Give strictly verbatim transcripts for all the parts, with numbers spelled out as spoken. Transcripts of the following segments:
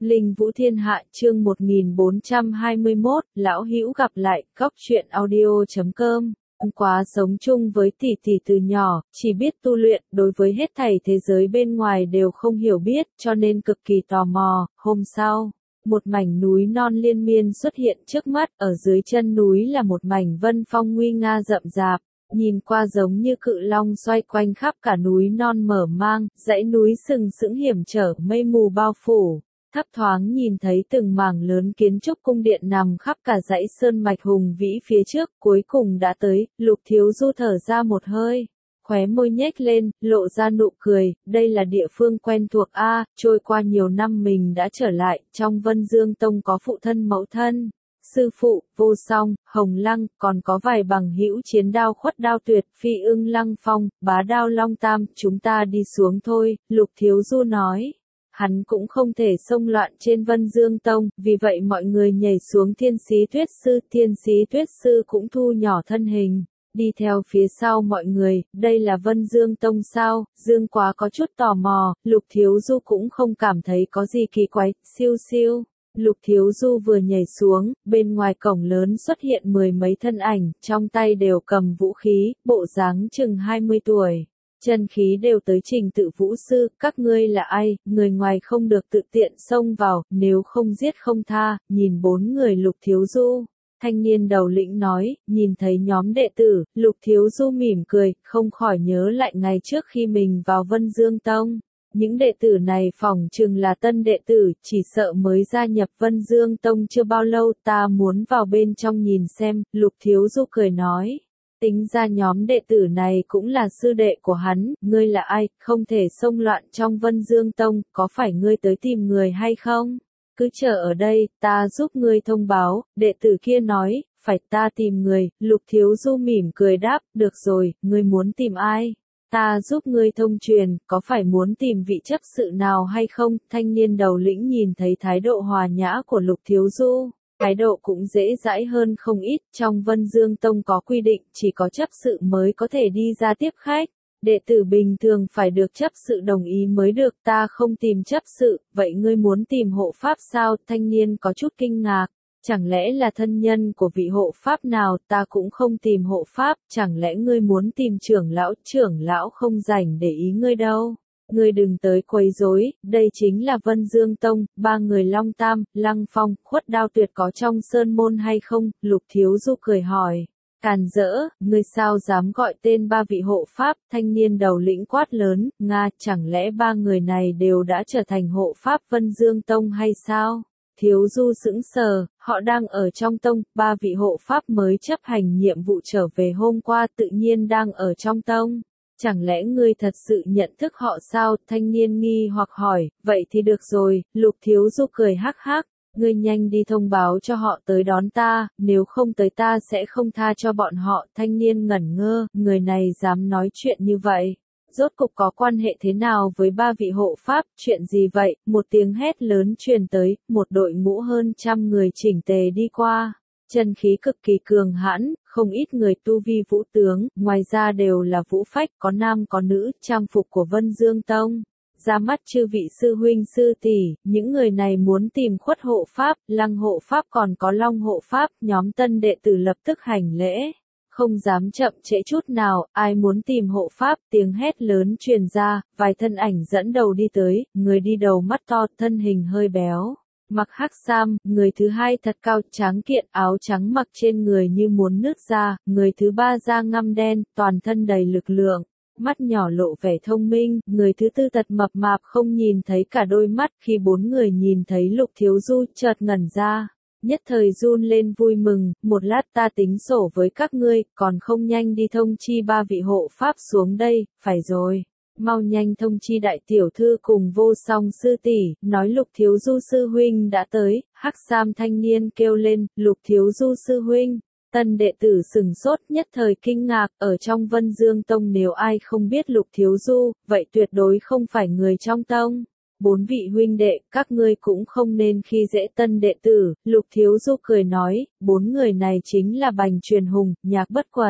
Linh Vũ Thiên Hạ chương một nghìn bốn trăm hai mươi mốt, Lão Hữu gặp lại, góc truyện audio chấm com. Quá sống chung với tỷ tỷ từ nhỏ, chỉ biết tu luyện, đối với hết thảy thế giới bên ngoài đều không hiểu biết, cho nên cực kỳ tò mò. Hôm sau, một mảnh núi non liên miên xuất hiện trước mắt, ở dưới chân núi là một mảnh vân phong nguy nga rậm rạp. Nhìn qua giống như cự long xoay quanh khắp cả núi non mở mang, dãy núi sừng sững hiểm trở, mây mù bao phủ. Thấp thoáng nhìn thấy từng mảng lớn kiến trúc cung điện nằm khắp cả dãy sơn mạch hùng vĩ phía trước, cuối cùng đã tới. Lục Thiếu Du thở ra một hơi, khóe môi nhếch lên, lộ ra nụ cười. Đây là địa phương quen thuộc a, trôi qua nhiều năm mình đã trở lại. Trong Vân Dương Tông có phụ thân mẫu thân, sư phụ, Vô Song, Hồng Lăng, còn có vài bằng hữu chiến đao Khuất Đao Tuyệt, Phi Ưng Lăng Phong, Bá Đao Long Tam. Chúng ta đi xuống thôi, Lục Thiếu Du nói. Hắn cũng không thể xông loạn trên Vân Dương Tông, vì vậy mọi người nhảy xuống. Thiên Sĩ Tuyết Sư, Thiên Sĩ Tuyết Sư cũng thu nhỏ thân hình, đi theo phía sau mọi người. Đây là Vân Dương Tông sao? Dương Quá có chút tò mò, Lục Thiếu Du cũng không cảm thấy có gì kỳ quái. Siêu siêu, Lục Thiếu Du vừa nhảy xuống, bên ngoài cổng lớn xuất hiện mười mấy thân ảnh, trong tay đều cầm vũ khí, bộ dáng chừng hai mươi tuổi. Chân khí đều tới trình tự vũ sư. Các ngươi là ai? Người ngoài không được tự tiện xông vào, nếu không giết không tha. Nhìn bốn người Lục Thiếu Du, thanh niên đầu lĩnh nói. Nhìn thấy nhóm đệ tử, Lục Thiếu Du mỉm cười, không khỏi nhớ lại ngày trước khi mình vào Vân Dương Tông. Những đệ tử này phỏng chừng là tân đệ tử, chỉ sợ mới gia nhập Vân Dương Tông chưa bao lâu. Ta muốn vào bên trong nhìn xem, Lục Thiếu Du cười nói. Tính ra nhóm đệ tử này cũng là sư đệ của hắn. Ngươi là ai? Không thể xông loạn trong Vân Dương Tông, có phải ngươi tới tìm người hay không? Cứ chờ ở đây, ta giúp ngươi thông báo. Đệ tử kia nói. Phải, ta tìm người. Lục Thiếu Du mỉm cười đáp. Được rồi, ngươi muốn tìm ai? Ta giúp ngươi thông truyền. Có phải muốn tìm vị chấp sự nào hay không? Thanh niên đầu lĩnh nhìn thấy thái độ hòa nhã của Lục Thiếu Du, thái độ cũng dễ dãi hơn không ít. Trong Vân Dương Tông có quy định, chỉ có chấp sự mới có thể đi ra tiếp khách. Đệ tử bình thường phải được chấp sự đồng ý mới được. Ta không tìm chấp sự, vậy ngươi muốn tìm hộ pháp sao? Thanh niên có chút kinh ngạc. Chẳng lẽ là thân nhân của vị hộ pháp nào? Ta cũng không tìm hộ pháp. Chẳng lẽ ngươi muốn tìm trưởng lão? Trưởng lão không rảnh để ý ngươi đâu. Ngươi đừng tới quấy rối, đây chính là Vân Dương Tông. Ba người Long Tam, Lăng Phong, Khuất Đao Tuyệt có trong sơn môn hay không? Lục Thiếu Du cười hỏi. Càn rỡ, ngươi sao dám gọi tên ba vị hộ pháp? Thanh niên đầu lĩnh quát lớn. Nga, chẳng lẽ ba người này đều đã trở thành hộ pháp Vân Dương Tông hay sao? Thiếu Du sững sờ, họ đang ở trong tông. Ba vị hộ pháp mới chấp hành nhiệm vụ trở về hôm qua tự nhiên đang ở trong tông. Chẳng lẽ ngươi thật sự nhận thức họ sao? Thanh niên nghi hoặc hỏi. Vậy thì được rồi. Lục Thiếu Du cười hắc hắc. Ngươi nhanh đi thông báo cho họ tới đón ta, nếu không tới ta sẽ không tha cho bọn họ. Thanh niên ngẩn ngơ, người này dám nói chuyện như vậy. Rốt cục có quan hệ thế nào với ba vị hộ pháp? Chuyện gì vậy? Một tiếng hét lớn truyền tới, một đội ngũ hơn trăm người chỉnh tề đi qua. Chân khí cực kỳ cường hãn, không ít người tu vi vũ tướng, ngoài ra đều là vũ phách, có nam có nữ, trang phục của Vân Dương Tông. Ra mắt chư vị sư huynh sư tỷ, những người này muốn tìm Khuất hộ pháp, Lăng hộ pháp còn có Long hộ pháp. Nhóm tân đệ tử lập tức hành lễ, không dám chậm trễ chút nào. Ai muốn tìm hộ pháp? Tiếng hét lớn truyền ra, vài thân ảnh dẫn đầu đi tới. Người đi đầu mắt to, thân hình hơi béo, mặc hắc sam. Người thứ hai thật cao tráng kiện, áo trắng mặc trên người như muốn nứt ra. Người thứ ba da ngăm đen, toàn thân đầy lực lượng, mắt nhỏ lộ vẻ thông minh. Người thứ tư tật mập mạp không nhìn thấy cả đôi mắt. Khi bốn người nhìn thấy Lục Thiếu Du, chợt ngẩn ra, nhất thời run lên vui mừng. Một lát ta tính sổ với các ngươi, còn không nhanh đi thông chi ba vị hộ pháp xuống đây. Phải rồi, mau nhanh thông chi đại tiểu thư cùng Vô Song sư tỷ, nói Lục Thiếu Du sư huynh đã tới. Hắc sam thanh niên kêu lên. Lục Thiếu Du sư huynh. Tân đệ tử sừng sốt, nhất thời kinh ngạc. Ở trong Vân Dương Tông nếu ai không biết Lục Thiếu Du, vậy tuyệt đối không phải người trong tông. Bốn vị huynh đệ, các ngươi cũng không nên khi dễ tân đệ tử. Lục Thiếu Du cười nói. Bốn người này chính là Bành Truyền Hùng, Nhạc Bất Quần,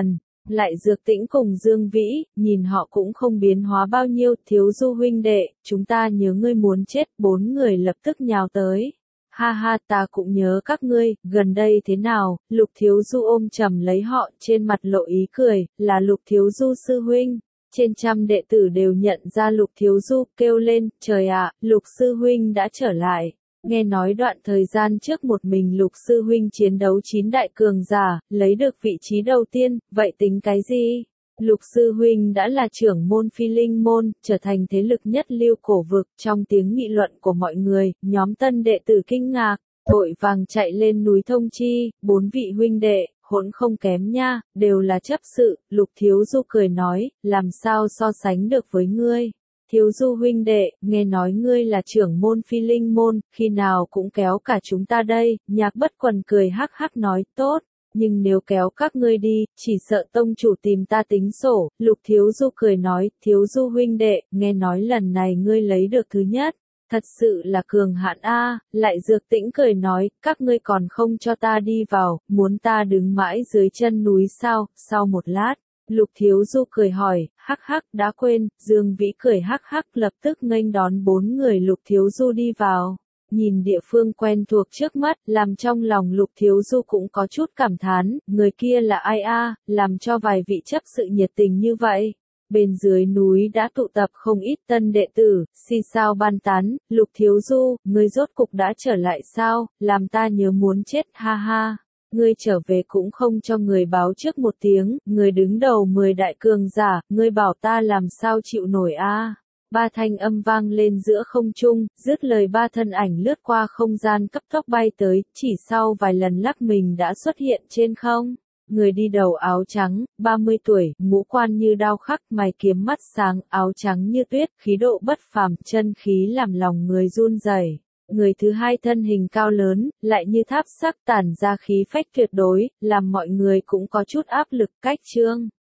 Lại Dược Tĩnh cùng Dương Vĩ, nhìn họ cũng không biến hóa bao nhiêu, Thiếu Du huynh đệ, chúng ta nhớ ngươi muốn chết, bốn người lập tức nhào tới. Ha ha, ta cũng nhớ các ngươi, gần đây thế nào? Lục Thiếu Du ôm chầm lấy họ, trên mặt lộ ý cười, là Lục Thiếu Du sư huynh. Trên trăm đệ tử đều nhận ra Lục Thiếu Du, kêu lên, trời ạ, Lục sư huynh đã trở lại. Nghe nói đoạn thời gian trước một mình Lục sư huynh chiến đấu chín đại cường giả, lấy được vị trí đầu tiên, vậy tính cái gì? Lục sư huynh đã là trưởng môn Phi Linh môn, trở thành thế lực nhất lưu cổ vực, trong tiếng nghị luận của mọi người, nhóm tân đệ tử kinh ngạc, vội vàng chạy lên núi thông chi, bốn vị huynh đệ, hỗn không kém nha, đều là chấp sự, Lục Thiếu Du cười nói, làm sao so sánh được với ngươi. Thiếu Du huynh đệ, nghe nói ngươi là trưởng môn Phi Linh môn, khi nào cũng kéo cả chúng ta đây, Nhạc Bất Quần cười hắc hắc nói, tốt, nhưng nếu kéo các ngươi đi, chỉ sợ tông chủ tìm ta tính sổ, Lục Thiếu Du cười nói, Thiếu Du huynh đệ, nghe nói lần này ngươi lấy được thứ nhất, thật sự là cường hạn a. Lại Dược Tĩnh cười nói, các ngươi còn không cho ta đi vào, muốn ta đứng mãi dưới chân núi sao, sau một lát. Lục Thiếu Du cười hỏi, hắc hắc đã quên, Dương Vĩ cười hắc hắc lập tức nghênh đón bốn người Lục Thiếu Du đi vào. Nhìn địa phương quen thuộc trước mắt, làm trong lòng Lục Thiếu Du cũng có chút cảm thán, người kia là ai a, làm cho vài vị chấp sự nhiệt tình như vậy. Bên dưới núi đã tụ tập không ít tân đệ tử, xì xào bàn tán, Lục Thiếu Du, ngươi rốt cục đã trở lại sao, làm ta nhớ muốn chết, ha ha. Ngươi trở về cũng không cho người báo trước một tiếng, người đứng đầu mười đại cường giả, ngươi bảo ta làm sao chịu nổi a? Ba thanh âm vang lên giữa không trung, dứt lời ba thân ảnh lướt qua không gian cấp tốc bay tới, chỉ sau vài lần lắc mình đã xuất hiện trên không. Người đi đầu áo trắng, ba mươi tuổi, ngũ quan như đao khắc, mày kiếm mắt sáng, áo trắng như tuyết, khí độ bất phàm, chân khí làm lòng người run rẩy. Người thứ hai thân hình cao lớn, lại như tháp sắc tản ra khí phách tuyệt đối, làm mọi người cũng có chút áp lực. Cách Trương